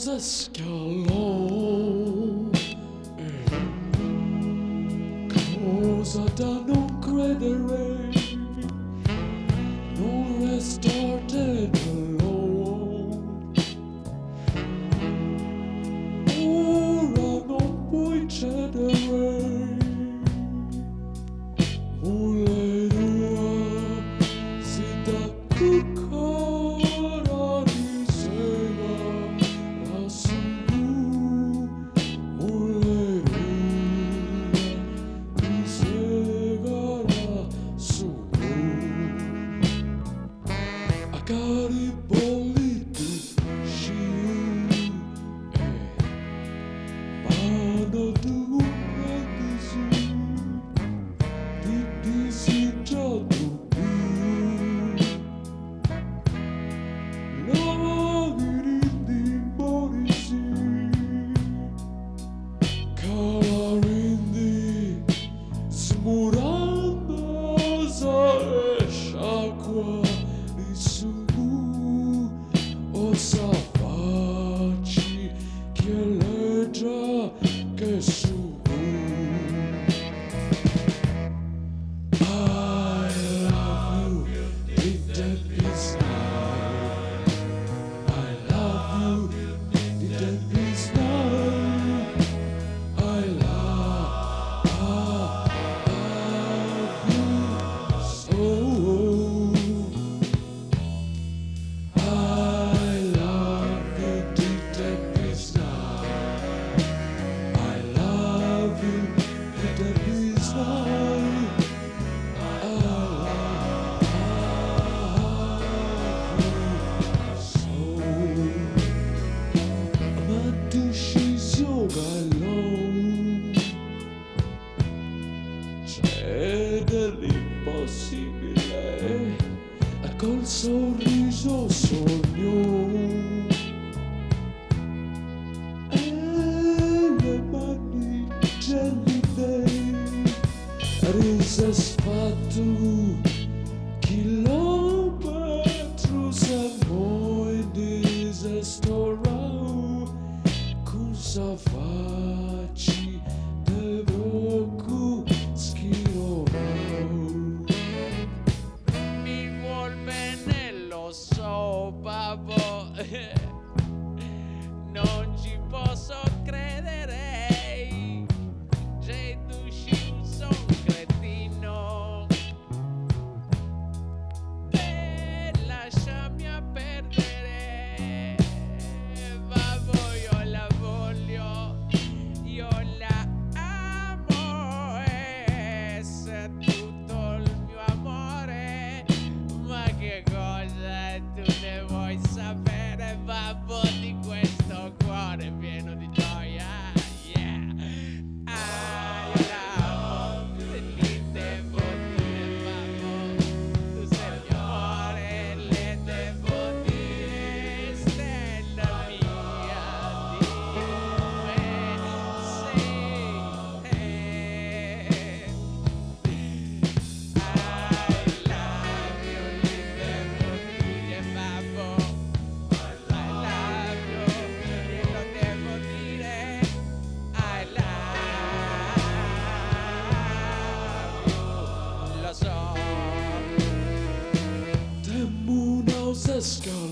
se scalò, cosa da non credere, non restate alone. Ora non puoi cedere, le due si dà cuccara di sera lassù, le due di sera lassù. A cari bolliti sciù vanno due di disitato più. Lavirindi morisi, calarindi smurando sa esciacqua di su. O safaci che leggia che su. I love you, did that peace night. I love you, did that peace night. I love you so. I love you, did that peace night. I love you, did that peace night. C'è dell'impossibile col sorriso sogno e le mani gelide risasfatto chilometros amoi desestorau cosa faci devo schirorau. Mi vuol bene, lo so, babbo. Non ci posso credere. Gesù, sono un cretino. E lasciami a perdere. Babbo, io la voglio. Io la amo. E se tutto il mio amore. Ma che cosa tu ne vuoi sapere, babbo, di questo cuore pieno di gioia? Yeah. I love you, li devo dire, babbo, tu sei il mio amore, le devo dire, stella mia, dimmi sei te. I love you, li devo dire, babbo. I love you, glielo devo dire. I love you, lo so. Temuna se scala